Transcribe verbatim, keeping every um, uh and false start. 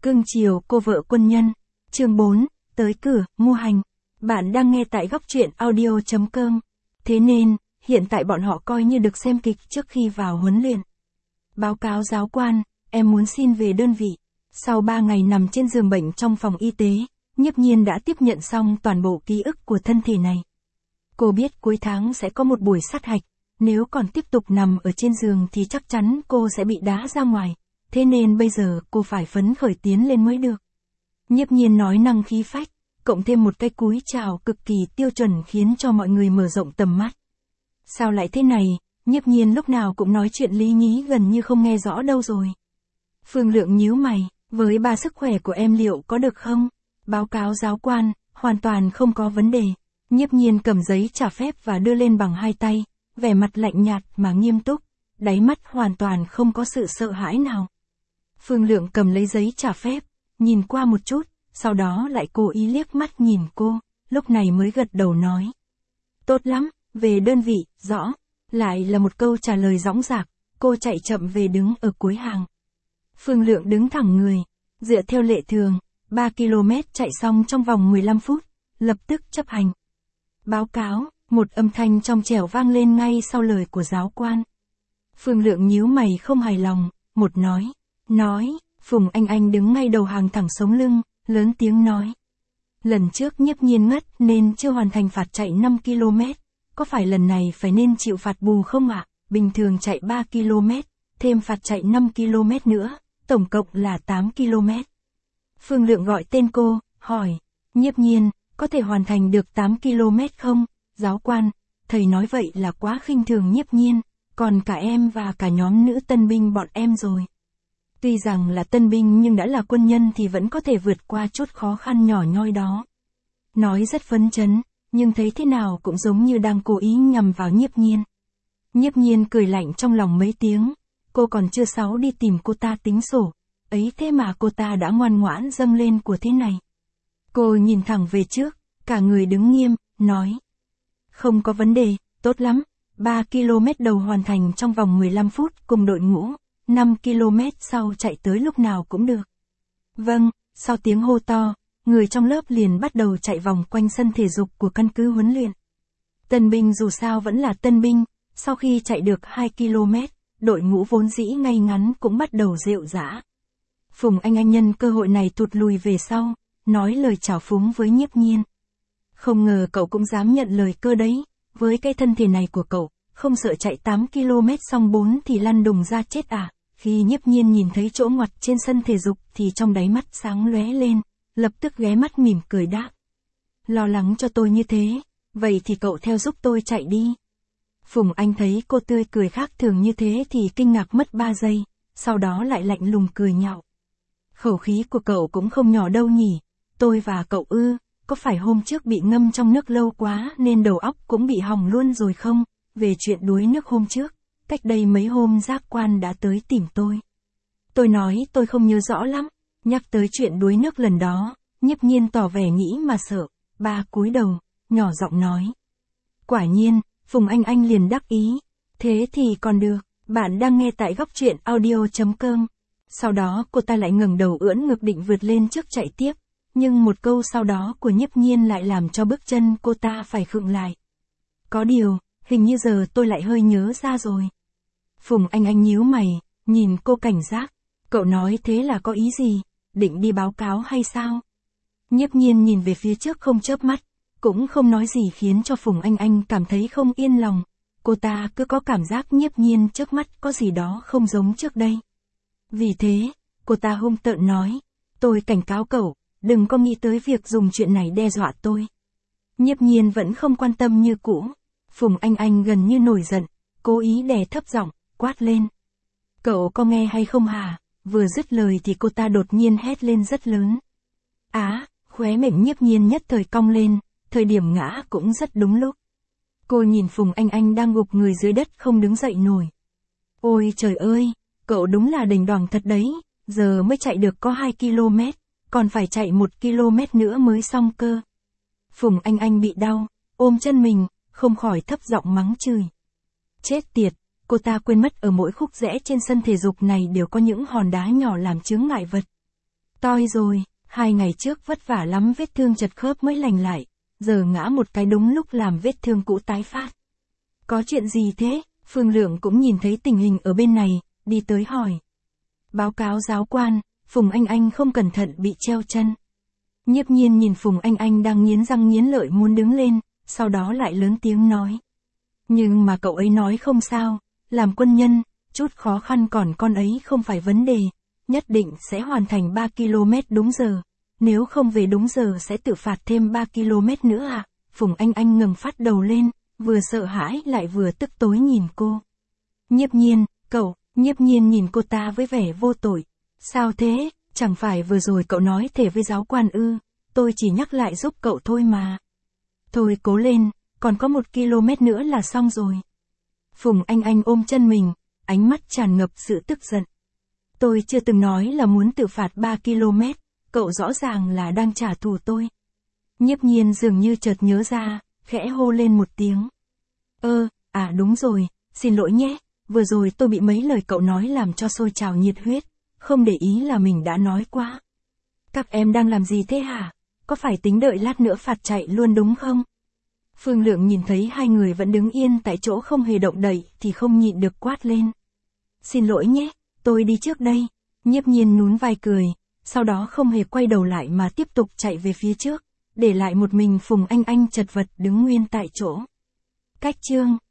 Cưng chiều cô vợ quân nhân. Chương bốn, tới cửa, mua hành. Bạn đang nghe tại góc truyện audio.com. Thế nên, hiện tại bọn họ coi như được xem kịch trước khi vào huấn luyện. Báo cáo giáo quan, em muốn xin về đơn vị. Sau ba ngày nằm trên giường bệnh trong phòng y tế, Nhiếp Nhiên đã tiếp nhận xong toàn bộ ký ức của thân thể này. Cô biết cuối tháng sẽ có một buổi sát hạch, nếu còn tiếp tục nằm ở trên giường thì chắc chắn cô sẽ bị đá ra ngoài. Thế nên bây giờ cô phải phấn khởi tiến lên mới được. Nhiếp Nhiên nói năng khí phách, cộng thêm một cái cúi chào cực kỳ tiêu chuẩn khiến cho mọi người mở rộng tầm mắt. Sao lại thế này, Nhiếp Nhiên lúc nào cũng nói chuyện lý nhí gần như không nghe rõ đâu rồi. Phương Lượng nhíu mày, với ba sức khỏe của em liệu có được không? Báo cáo giáo quan, hoàn toàn không có vấn đề. Nhiếp Nhiên cầm giấy trả phép và đưa lên bằng hai tay, vẻ mặt lạnh nhạt mà nghiêm túc, đáy mắt hoàn toàn không có sự sợ hãi nào. Phương Lượng cầm lấy giấy trả phép, nhìn qua một chút, sau đó lại cố ý liếc mắt nhìn cô, lúc này mới gật đầu nói. Tốt lắm, về đơn vị, rõ. Lại là một câu trả lời dõng dạc, cô chạy chậm về đứng ở cuối hàng. Phương Lượng đứng thẳng người, dựa theo lệ thường, ba ki lô mét chạy xong trong vòng mười lăm phút, lập tức chấp hành. Báo cáo, một âm thanh trong trẻo vang lên ngay sau lời của giáo quan. Phương Lượng nhíu mày không hài lòng, một nói, nói, Phùng Anh Anh đứng ngay đầu hàng thẳng sống lưng, lớn tiếng nói. Lần trước Nhiếp Nhiên ngất nên chưa hoàn thành phạt chạy năm ki lô mét, có phải lần này phải nên chịu phạt bù không ạ? Bình thường chạy ba ki lô mét, thêm phạt chạy năm ki lô mét nữa, tổng cộng là tám ki lô mét. Phương Lượng gọi tên cô, hỏi, Nhiếp Nhiên, có thể hoàn thành được tám ki lô mét không? Giáo quan, thầy nói vậy là quá khinh thường Nhiếp Nhiên, còn cả em và cả nhóm nữ tân binh bọn em rồi. Tuy rằng là tân binh nhưng đã là quân nhân thì vẫn có thể vượt qua chút khó khăn nhỏ nhoi đó. Nói rất phấn chấn, nhưng thấy thế nào cũng giống như đang cố ý nhằm vào Nhiếp Nhiên. Nhiếp Nhiên cười lạnh trong lòng mấy tiếng, cô còn chưa sáu đi tìm cô ta tính sổ, ấy thế mà cô ta đã ngoan ngoãn dâng lên của thế này. Cô nhìn thẳng về trước, cả người đứng nghiêm, nói. Không có vấn đề, tốt lắm, ba ki lô mét đầu hoàn thành trong vòng mười lăm phút cùng đội ngũ, năm ki lô mét sau chạy tới lúc nào cũng được. Vâng, sau tiếng hô to, người trong lớp liền bắt đầu chạy vòng quanh sân thể dục của căn cứ huấn luyện. Tân binh dù sao vẫn là tân binh, sau khi chạy được hai ki lô mét, đội ngũ vốn dĩ ngay ngắn cũng bắt đầu rệu rã. Phùng Anh Anh nhân cơ hội này tụt lùi về sau, nói lời chào phúng với Nhiếp Nhiên. Không ngờ cậu cũng dám nhận lời cơ đấy, với cái thân thể này của cậu, không sợ chạy tám ki lô mét xong bốn thì lăn đùng ra chết à? Khi Nhiếp Nhiên nhìn thấy chỗ ngoặt trên sân thể dục thì trong đáy mắt sáng lóe lên, lập tức ghé mắt mỉm cười đáp. Lo lắng cho tôi như thế, vậy thì cậu theo giúp tôi chạy đi. Phùng Anh thấy cô tươi cười khác thường như thế thì kinh ngạc mất ba giây, sau đó lại lạnh lùng cười nhạo. Khẩu khí của cậu cũng không nhỏ đâu nhỉ, tôi và cậu ư, có phải hôm trước bị ngâm trong nước lâu quá nên đầu óc cũng bị hỏng luôn rồi không? Về chuyện đuối nước hôm trước, cách đây mấy hôm giác quan đã tới tìm tôi. Tôi nói tôi không nhớ rõ lắm, nhắc tới chuyện đuối nước lần đó, Nhiếp Nhiên tỏ vẻ nghĩ mà sợ, ba cúi đầu, nhỏ giọng nói. Quả nhiên, Phùng Anh Anh liền đắc ý, thế thì còn được, bạn đang nghe tại góc truyện audio.com. Sau đó cô ta lại ngẩng đầu ưỡn ngực định vượt lên trước chạy tiếp, nhưng một câu sau đó của Nhiếp Nhiên lại làm cho bước chân cô ta phải khựng lại. Có điều, hình như giờ tôi lại hơi nhớ ra rồi. Phùng Anh Anh nhíu mày, nhìn cô cảnh giác, cậu nói thế là có ý gì, định đi báo cáo hay sao? Nhiếp Nhiên nhìn về phía trước không chớp mắt, cũng không nói gì khiến cho Phùng Anh Anh cảm thấy không yên lòng, cô ta cứ có cảm giác Nhiếp Nhiên trước mắt có gì đó không giống trước đây. Vì thế, cô ta hung tợn nói, tôi cảnh cáo cậu, đừng có nghĩ tới việc dùng chuyện này đe dọa tôi. Nhiếp Nhiên vẫn không quan tâm như cũ, Phùng Anh Anh gần như nổi giận, cố ý đè thấp giọng, quát lên. Cậu có nghe hay không hả? Vừa dứt lời thì cô ta đột nhiên hét lên rất lớn. Á, khóe miệng Nhiếp Nhiên nhất thời cong lên, thời điểm ngã cũng rất đúng lúc. Cô nhìn Phùng Anh Anh đang gục người dưới đất không đứng dậy nổi. Ôi trời ơi, cậu đúng là đỉnh đoảng thật đấy, giờ mới chạy được có hai ki lô mét, còn phải chạy một ki lô mét nữa mới xong cơ. Phùng Anh Anh bị đau, ôm chân mình, không khỏi thấp giọng mắng chửi. Chết tiệt, cô ta quên mất ở mỗi khúc rẽ trên sân thể dục này đều có những hòn đá nhỏ làm chướng ngại vật. Toi rồi, hai ngày trước vất vả lắm vết thương chật khớp mới lành lại, giờ ngã một cái đúng lúc làm vết thương cũ tái phát. Có chuyện gì thế? Phương Lượng cũng nhìn thấy tình hình ở bên này, đi tới hỏi. Báo cáo giáo quan, Phùng Anh Anh không cẩn thận bị treo chân. Nhiếp Nhiên nhìn Phùng Anh Anh đang nghiến răng nghiến lợi muốn đứng lên, sau đó lại lớn tiếng nói. Nhưng mà cậu ấy nói không sao, làm quân nhân, chút khó khăn còn con ấy không phải vấn đề, nhất định sẽ hoàn thành ba ki lô mét đúng giờ, nếu không về đúng giờ sẽ tự phạt thêm ba ki lô mét nữa à? Phùng Anh Anh ngẩng phát đầu lên, vừa sợ hãi lại vừa tức tối nhìn cô. Nhiếp Nhiên, cậu, Nhiếp Nhiên nhìn cô ta với vẻ vô tội. Sao thế, chẳng phải vừa rồi cậu nói thề với giáo quan ư, tôi chỉ nhắc lại giúp cậu thôi mà. Thôi cố lên, còn có một ki lô mét nữa là xong rồi. Phùng Anh Anh ôm chân mình, ánh mắt tràn ngập sự tức giận. Tôi chưa từng nói là muốn tự phạt ba ki lô mét, cậu rõ ràng là đang trả thù tôi. Nhiếp Nhiên dường như chợt nhớ ra, khẽ hô lên một tiếng. Ơ, à đúng rồi, xin lỗi nhé, vừa rồi tôi bị mấy lời cậu nói làm cho sôi trào nhiệt huyết, không để ý là mình đã nói quá. Các em đang làm gì thế hả? Có phải tính đợi lát nữa phạt chạy luôn đúng không? Phương Lượng nhìn thấy hai người vẫn đứng yên tại chỗ không hề động đậy thì không nhịn được quát lên. Xin lỗi nhé, tôi đi trước đây. Nhiếp Nhiên nhún vai cười, sau đó không hề quay đầu lại mà tiếp tục chạy về phía trước, để lại một mình Phùng Anh Anh chật vật đứng nguyên tại chỗ. Cách chương